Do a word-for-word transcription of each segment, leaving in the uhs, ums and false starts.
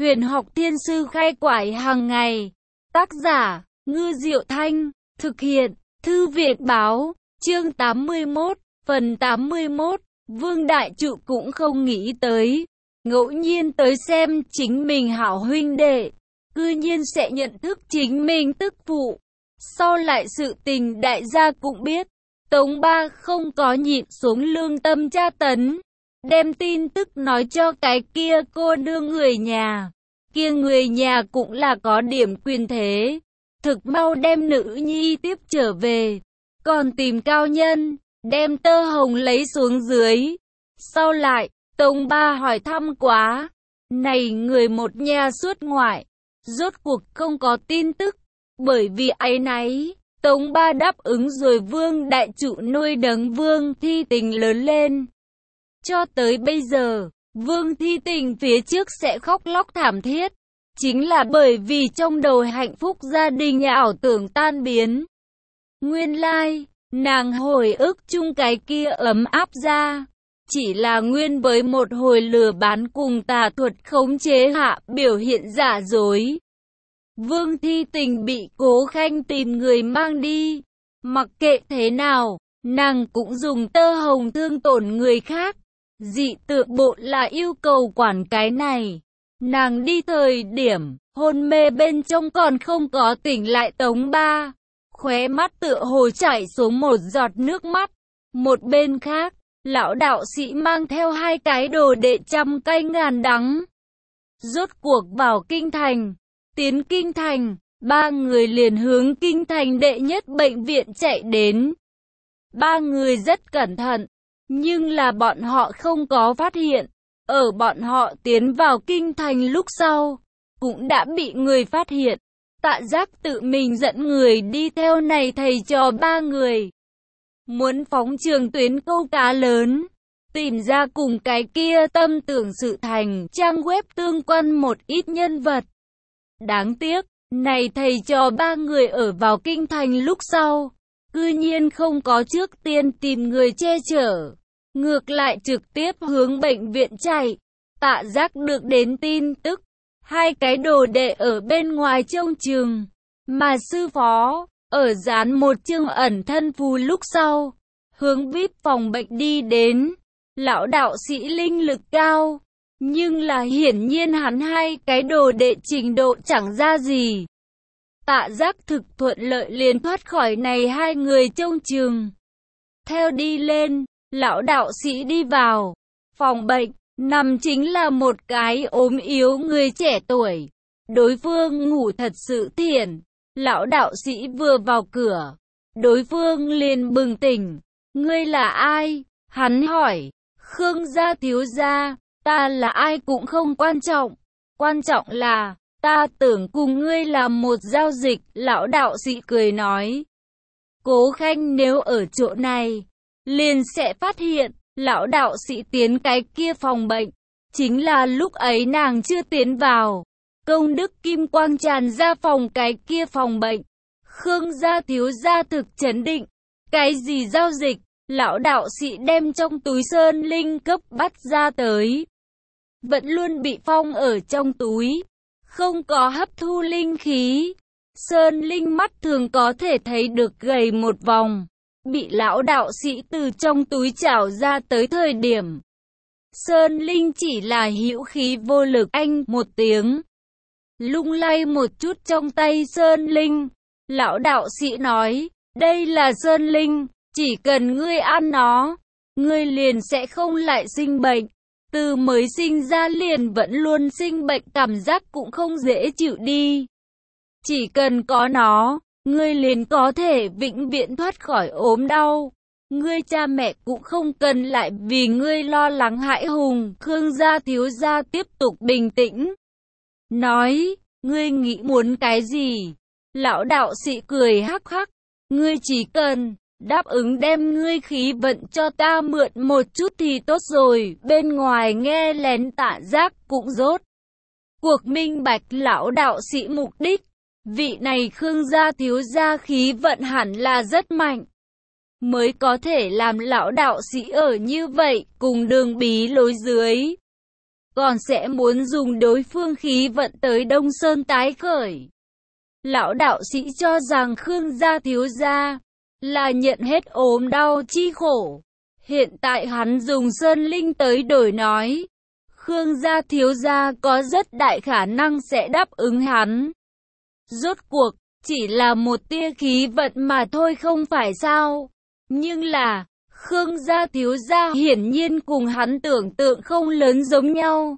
Huyền học thiên sư khai quải hàng ngày. Tác giả, Ngư Diệu Thanh. Thực hiện, Thư viện báo. Chương tám mươi mốt, phần tám mươi mốt. Vương Đại Trụ cũng không nghĩ tới, ngẫu nhiên tới xem chính mình hảo huynh đệ, cư nhiên sẽ nhận thức chính mình tức phụ. Sau lại sự tình đại gia cũng biết, Tống Ba không có nhịn xuống lương tâm tra tấn, đem tin tức nói cho cái kia cô nương người nhà. Kia người nhà cũng là có điểm quyền thế, thực mau đem nữ nhi tiếp trở về, còn tìm cao nhân, đem Tơ Hồng lấy xuống dưới. Sau lại, Tống Ba hỏi thăm quá, này người một nhà xuất ngoại, rốt cuộc không có tin tức, bởi vì áy náy, Tống Ba đáp ứng rồi Vương Đại Trụ nuôi nấng Vương Thi Tình lớn lên. Cho tới bây giờ, Vương Thi Tình phía trước sẽ khóc lóc thảm thiết, chính là bởi vì trong đầu hạnh phúc gia đình ảo tưởng tan biến. Nguyên lai, nàng hồi ức chung cái kia ấm áp ra, chỉ là nguyên với một hồi lừa bán cùng tà thuật khống chế hạ biểu hiện giả dối. Vương Thi Tình bị Cố Khanh tìm người mang đi, mặc kệ thế nào, nàng cũng dùng Tơ Hồng thương tổn người khác. Dị tự bộ là yêu cầu quản cái này. Nàng đi thời điểm, hôn mê bên trong còn không có tỉnh lại Tống Ba. Khóe mắt tựa hồ chảy xuống một giọt nước mắt. Một bên khác, lão đạo sĩ mang theo hai cái đồ đệ trăm cay ngàn đắng. Rốt cuộc vào kinh thành. Tiến kinh thành, ba người liền hướng kinh thành đệ nhất bệnh viện chạy đến. Ba người rất cẩn thận, nhưng là bọn họ không có phát hiện. Ở bọn họ tiến vào kinh thành lúc sau, cũng đã bị người phát hiện. Tạ Giác tự mình dẫn người đi theo này thầy trò ba người. Muốn phóng trường tuyến câu cá lớn, tìm ra cùng cái kia tâm tưởng sự thành trang web tương quan một ít nhân vật. Đáng tiếc, này thầy trò ba người ở vào kinh thành lúc sau, cư nhiên không có trước tiên tìm người che chở. Ngược lại trực tiếp hướng bệnh viện chạy. Tạ Giác được đến tin tức, hai cái đồ đệ ở bên ngoài trông chừng, mà sư phó, ở dán một chương ẩn thân phù lúc sau, hướng vê i pê phòng bệnh đi đến. Lão đạo sĩ linh lực cao, nhưng là hiển nhiên hắn hai cái đồ đệ trình độ chẳng ra gì. Tạ Giác thực thuận lợi liền thoát khỏi này hai người trông chừng. Theo đi lên, lão đạo sĩ đi vào phòng bệnh, nằm chính là một cái ốm yếu người trẻ tuổi. Đối phương ngủ thật sự thiện. Lão đạo sĩ vừa vào cửa, đối phương liền bừng tỉnh. Ngươi là ai? Hắn hỏi. Khương gia thiếu gia. Ta là ai cũng không quan trọng. Quan trọng là, ta tưởng cùng ngươi làm một giao dịch. Lão đạo sĩ cười nói. Cố Khanh nếu ở chỗ này, liền sẽ phát hiện, lão đạo sĩ tiến cái kia phòng bệnh. Chính là lúc ấy nàng chưa tiến vào. Công đức kim quang tràn ra phòng cái kia phòng bệnh. Khương gia thiếu gia thực chấn định. Cái gì giao dịch? Lão đạo sĩ đem trong túi sơn linh cấp bắt ra tới. Vẫn luôn bị phong ở trong túi, không có hấp thu linh khí. Sơn linh mắt thường có thể thấy được gầy một vòng. Bị lão đạo sĩ từ trong túi trảo ra tới thời điểm, Sơn linh chỉ là hữu khí vô lực anh một tiếng. Lung lay một chút trong tay Sơn linh. Lão đạo sĩ nói, đây là Sơn linh, chỉ cần ngươi ăn nó, ngươi liền sẽ không lại sinh bệnh. Từ mới sinh ra liền vẫn luôn sinh bệnh, cảm giác cũng không dễ chịu đi. Chỉ cần có nó, ngươi liền có thể vĩnh viễn thoát khỏi ốm đau. Ngươi cha mẹ cũng không cần lại vì ngươi lo lắng hãi hùng. Khương gia thiếu gia tiếp tục bình tĩnh. Nói, ngươi nghĩ muốn cái gì? Lão đạo sĩ cười hắc hắc. Ngươi chỉ cần đáp ứng đem ngươi khí vận cho ta mượn một chút thì tốt rồi. Bên ngoài nghe lén Tạ Giác cũng rốt cuộc minh bạch lão đạo sĩ mục đích. Vị này Khương gia thiếu gia khí vận hẳn là rất mạnh, mới có thể làm lão đạo sĩ ở như vậy, cùng đường bí lối dưới. còn sẽ muốn dùng đối phương khí vận tới Đông Sơn tái khởi. Lão đạo sĩ cho rằng Khương gia thiếu gia là nhận hết ốm đau chi khổ. Hiện tại hắn dùng Sơn Linh tới đổi nói, Khương gia thiếu gia có rất đại khả năng sẽ đáp ứng hắn. Rốt cuộc, chỉ là một tia khí vận mà thôi không phải sao. Nhưng là, Khương gia thiếu gia hiển nhiên cùng hắn tưởng tượng không lớn giống nhau.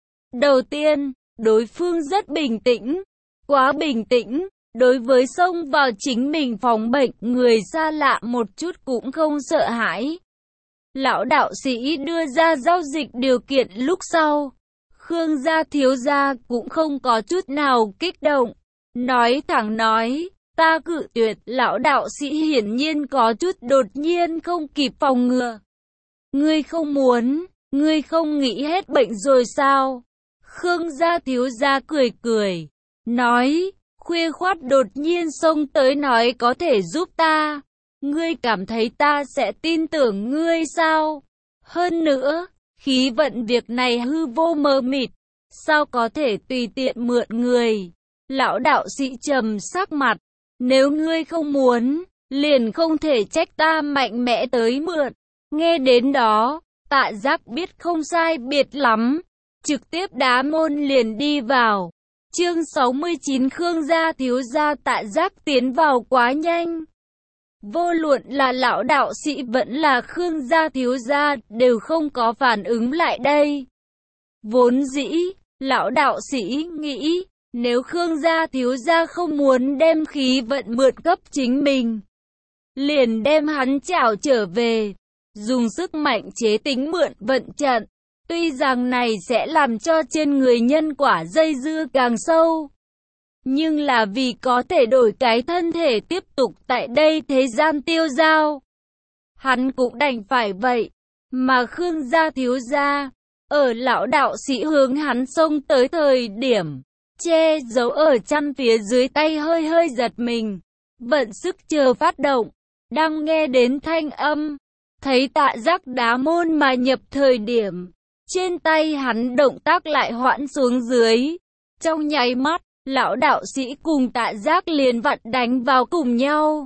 Đầu tiên, đối phương rất bình tĩnh, quá bình tĩnh, đối với xông vào chính mình phòng bệnh người xa lạ một chút cũng không sợ hãi. Lão đạo sĩ đưa ra giao dịch điều kiện lúc sau, Khương gia thiếu gia cũng không có chút nào kích động, nói thẳng nói, ta cự tuyệt. Lão đạo sĩ hiển nhiên có chút đột nhiên không kịp phòng ngừa. Ngươi không muốn, ngươi không nghĩ hết bệnh rồi sao? Khương gia thiếu gia cười cười, nói, khuya khoắt đột nhiên xông tới nói có thể giúp ta. Ngươi cảm thấy ta sẽ tin tưởng ngươi sao? Hơn nữa, khí vận việc này hư vô mờ mịt, sao có thể tùy tiện mượn người? Lão đạo sĩ trầm sắc mặt, nếu ngươi không muốn, liền không thể trách ta mạnh mẽ tới mượn. Nghe đến đó, Tạ Giác biết không sai biệt lắm, trực tiếp đá môn liền đi vào. Chương sáu mươi chín Khương gia thiếu gia. Tạ Giác tiến vào quá nhanh. Vô luận là lão đạo sĩ vẫn là Khương gia thiếu gia đều không có phản ứng lại đây. Vốn dĩ, lão đạo sĩ nghĩ, nếu Khương gia thiếu gia không muốn đem khí vận mượn cấp chính mình, liền đem hắn trảo trở về, dùng sức mạnh chế tính mượn vận trận. Tuy rằng này sẽ làm cho trên người nhân quả dây dưa càng sâu, nhưng là vì có thể đổi cái thân thể tiếp tục tại đây thế gian tiêu dao, hắn cũng đành phải vậy. Mà Khương gia thiếu gia, ở lão đạo sĩ hướng hắn xông tới thời điểm, che giấu ở chăn phía dưới tay hơi hơi giật mình, vận sức chờ phát động, đang nghe đến thanh âm, thấy Tạ Giác đá môn mà nhập thời điểm, trên tay hắn động tác lại hoãn xuống dưới. Trong nháy mắt, lão đạo sĩ cùng Tạ Giác liền vặn đánh vào cùng nhau.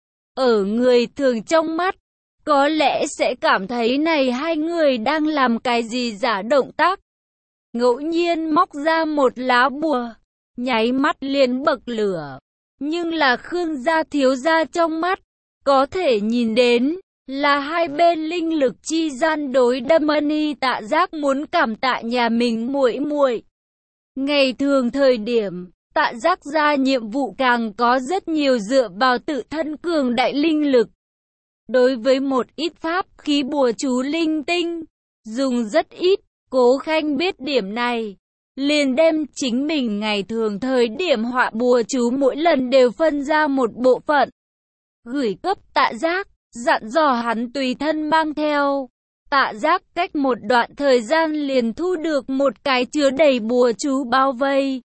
Ở người thường trong mắt, có lẽ sẽ cảm thấy này hai người đang làm cái gì giả động tác. Ngẫu nhiên móc ra một lá bùa, nháy mắt liền bậc lửa. Nhưng là Khương gia thiếu gia trong mắt, có thể nhìn đến là hai bên linh lực chi gian đối đâm. Ân Tạ Giác muốn cảm tạ nhà mình muội muội. Ngày thường thời điểm, Tạ Giác ra nhiệm vụ càng có rất nhiều dựa vào tự thân cường đại linh lực. Đối với một ít pháp khí bùa chú linh tinh, dùng rất ít. Cố Khanh biết điểm này, liền đem chính mình ngày thường thời điểm họa bùa chú mỗi lần đều phân ra một bộ phận, gửi cấp Tạ Giác, dặn dò hắn tùy thân mang theo. Tạ Giác cách một đoạn thời gian liền thu được một cái chứa đầy bùa chú bao vây.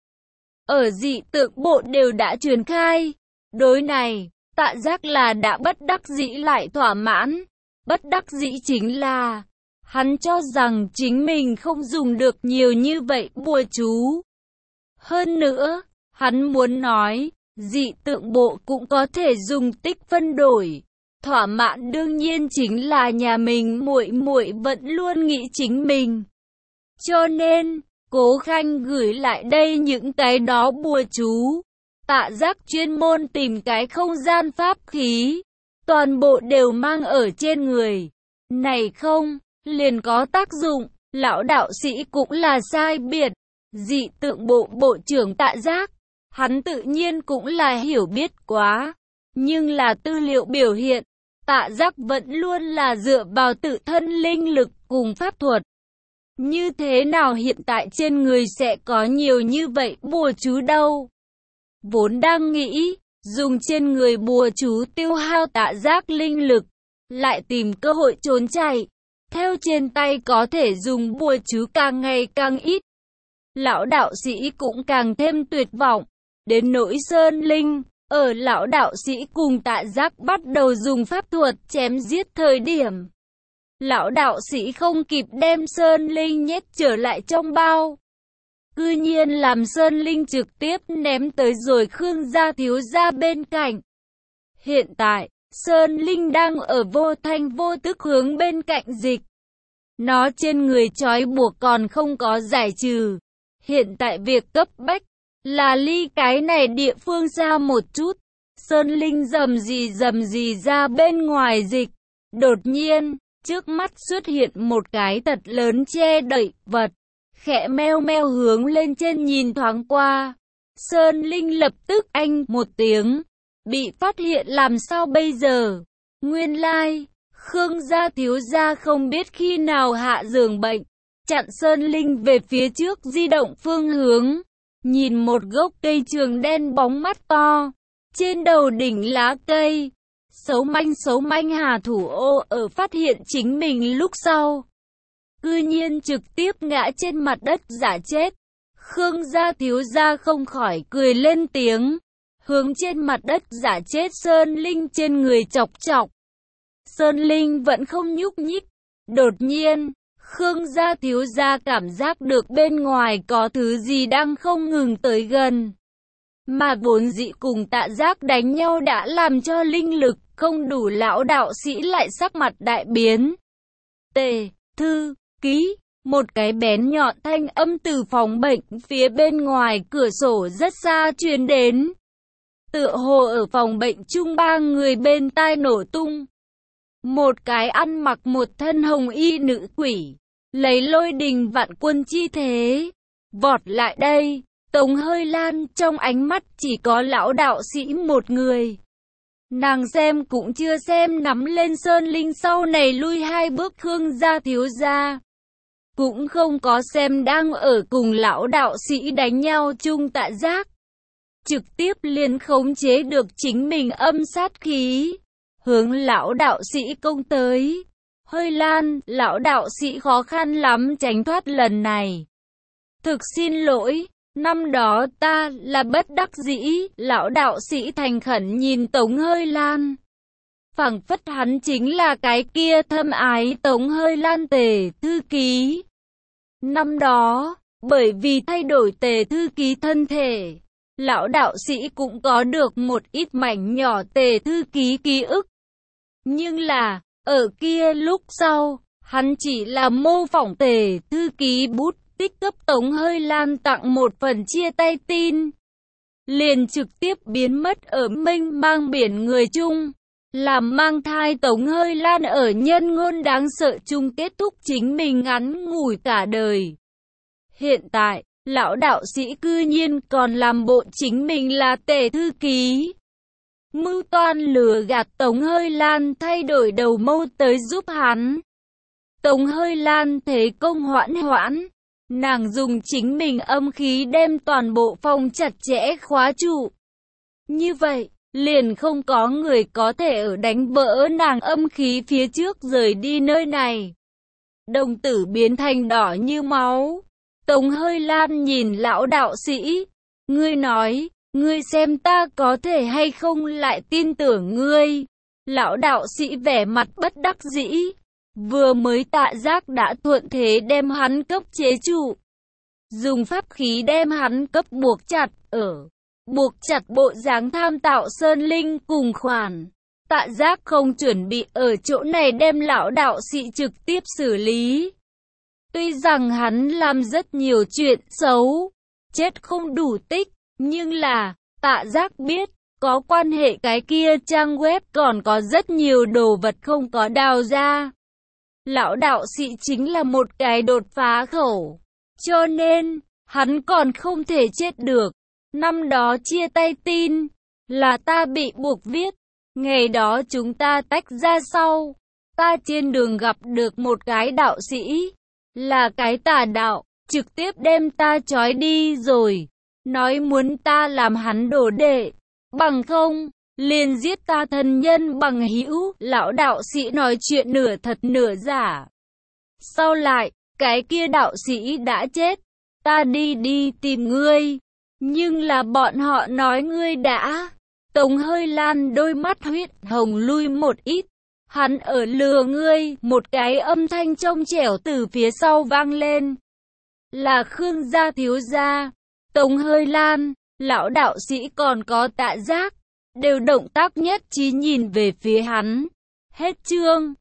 Ở dị tượng bộ đều đã truyền khai. Đối này, Tạ Giác là đã bất đắc dĩ lại thỏa mãn. Bất đắc dĩ chính là, hắn cho rằng chính mình không dùng được nhiều như vậy bùa chú. Hơn nữa, hắn muốn nói, dị tượng bộ cũng có thể dùng tích phân đổi. Thỏa mãn đương nhiên chính là nhà mình muội muội vẫn luôn nghĩ chính mình. Cho nên, Cố Khanh gửi lại đây những cái đó bùa chú. Tạ Giác chuyên môn tìm cái không gian pháp khí, toàn bộ đều mang ở trên người. Này không, liền có tác dụng. Lão đạo sĩ cũng là sai biệt. Dị tượng bộ bộ trưởng Tạ Giác, hắn tự nhiên cũng là hiểu biết quá. Nhưng là tư liệu biểu hiện, Tạ Giác vẫn luôn là dựa vào tự thân linh lực cùng pháp thuật. Như thế nào hiện tại trên người sẽ có nhiều như vậy bùa chú đâu? Vốn đang nghĩ, dùng trên người bùa chú tiêu hao Tạ Giác linh lực, lại tìm cơ hội trốn chạy. Theo trên tay có thể dùng bùa chú càng ngày càng ít. Lão đạo sĩ cũng càng thêm tuyệt vọng. Đến nỗi Sơn Linh, ở lão đạo sĩ cùng Tạ Giác bắt đầu dùng pháp thuật chém giết thời điểm, Lão đạo sĩ không kịp đem Sơn Linh nhét trở lại trong bao. Cư nhiên làm Sơn Linh trực tiếp ném tới rồi Khương gia thiếu gia bên cạnh. Hiện tại, Sơn Linh đang ở vô thanh vô tức hướng bên cạnh dịch. Nó trên người trói buộc còn không có giải trừ. Hiện tại việc cấp bách là ly cái này địa phương xa một chút. Sơn Linh rầm rì rầm rì ra bên ngoài dịch. Đột nhiên, trước mắt xuất hiện một cái thật lớn che đậy vật. Khẽ meo meo hướng lên trên nhìn thoáng qua. Sơn Linh lập tức anh một tiếng. Bị phát hiện làm sao bây giờ? Nguyên lai, Khương gia thiếu gia không biết khi nào hạ giường bệnh. Chặn Sơn Linh về phía trước di động phương hướng. Nhìn một gốc cây trường đen bóng mắt to. Trên đầu đỉnh lá cây. Xấu manh xấu manh Hà Thủ Ô ở phát hiện chính mình lúc sau. Cư nhiên trực tiếp ngã trên mặt đất giả chết. Khương gia thiếu gia không khỏi cười lên tiếng. Hướng trên mặt đất giả chết Sơn Linh trên người chọc chọc. Sơn Linh vẫn không nhúc nhích. Đột nhiên, Khương gia thiếu gia cảm giác được bên ngoài có thứ gì đang không ngừng tới gần. Mà vốn dị cùng Tạ Giác đánh nhau đã làm cho linh lực không đủ, lão đạo sĩ lại sắc mặt đại biến. Tề, thư, ký, một cái bén nhọn thanh âm từ phòng bệnh phía bên ngoài cửa sổ rất xa truyền đến. Tựa hồ ở phòng bệnh chung ba người bên tai nổ tung. Một cái ăn mặc một thân hồng y nữ quỷ, lấy lôi đình vạn quân chi thế, vọt lại đây. Tống Hơi Lan trong ánh mắt chỉ có lão đạo sĩ một người. Nàng xem cũng chưa xem nắm lên Sơn Linh sau này lui hai bước Khương gia thiếu gia. Cũng không có xem đang ở cùng lão đạo sĩ đánh nhau chung Tạ Giác. Trực tiếp liền khống chế được chính mình âm sát khí. Hướng lão đạo sĩ công tới. Hơi Lan, lão đạo sĩ khó khăn lắm tránh thoát lần này. Thực xin lỗi. Năm đó ta là bất đắc dĩ, lão đạo sĩ thành khẩn nhìn Tống Hơi Lan. Phảng phất hắn chính là cái kia thâm ái Tống Hơi Lan tề thư ký. Năm đó, bởi vì thay đổi tề thư ký thân thể, lão đạo sĩ cũng có được một ít mảnh nhỏ tề thư ký ký ức. Nhưng là, ở kia lúc sau, hắn chỉ là mô phỏng tề thư ký bút. Tích cấp Tống Hơi Lan tặng một phần chia tay tin. Liền trực tiếp biến mất ở mênh mang biển người chung. Làm mang thai Tống Hơi Lan ở nhân ngôn đáng sợ chung kết thúc chính mình ngắn ngủi cả đời. Hiện tại, lão đạo sĩ cư nhiên còn làm bộ chính mình là tề thư ký. Mưu toan lừa gạt Tống Hơi Lan thay đổi đầu mâu tới giúp hắn. Tống Hơi Lan thế công hoãn hoãn. Nàng dùng chính mình âm khí đem toàn bộ phòng chặt chẽ khóa trụ. Như vậy, liền không có người có thể ở đánh vỡ nàng âm khí phía trước rời đi nơi này. Đồng tử biến thành đỏ như máu. Tống Hơi Lan nhìn lão đạo sĩ. Ngươi nói, ngươi xem ta có thể hay không lại tin tưởng ngươi. Lão đạo sĩ vẻ mặt bất đắc dĩ. Vừa mới Tạ Giác đã thuận thế đem hắn cấp chế trụ. Dùng pháp khí đem hắn cấp buộc chặt ở. Buộc chặt bộ dáng tham tạo Sơn Linh cùng khoản. Tạ Giác không chuẩn bị ở chỗ này đem lão đạo sĩ trực tiếp xử lý. Tuy rằng hắn làm rất nhiều chuyện xấu, chết không đủ tích, nhưng là, Tạ Giác biết, có quan hệ cái kia trang web còn có rất nhiều đồ vật không có đào ra. Lão đạo sĩ chính là một cái đột phá khẩu. Cho nên, hắn còn không thể chết được. Năm đó chia tay tin, là ta bị buộc viết. Ngày đó chúng ta tách ra sau. Ta trên đường gặp được một cái đạo sĩ. Là cái tà đạo, trực tiếp đem ta trói đi rồi. Nói muốn ta làm hắn đồ đệ. Bằng không, liền giết ta thân nhân bằng hữu. Lão đạo sĩ nói chuyện nửa thật nửa giả. Sau lại, cái kia đạo sĩ đã chết. Ta đi đi tìm ngươi. Nhưng là bọn họ nói ngươi đã. Tống Hơi Lan đôi mắt huyết hồng lui một ít. Hắn ở lừa ngươi, một cái âm thanh trong trẻo từ phía sau vang lên. Là Khương gia thiếu gia. Tống Hơi Lan, lão đạo sĩ còn có Tạ Giác, đều động tác nhất trí nhìn về phía hắn. Hết chương.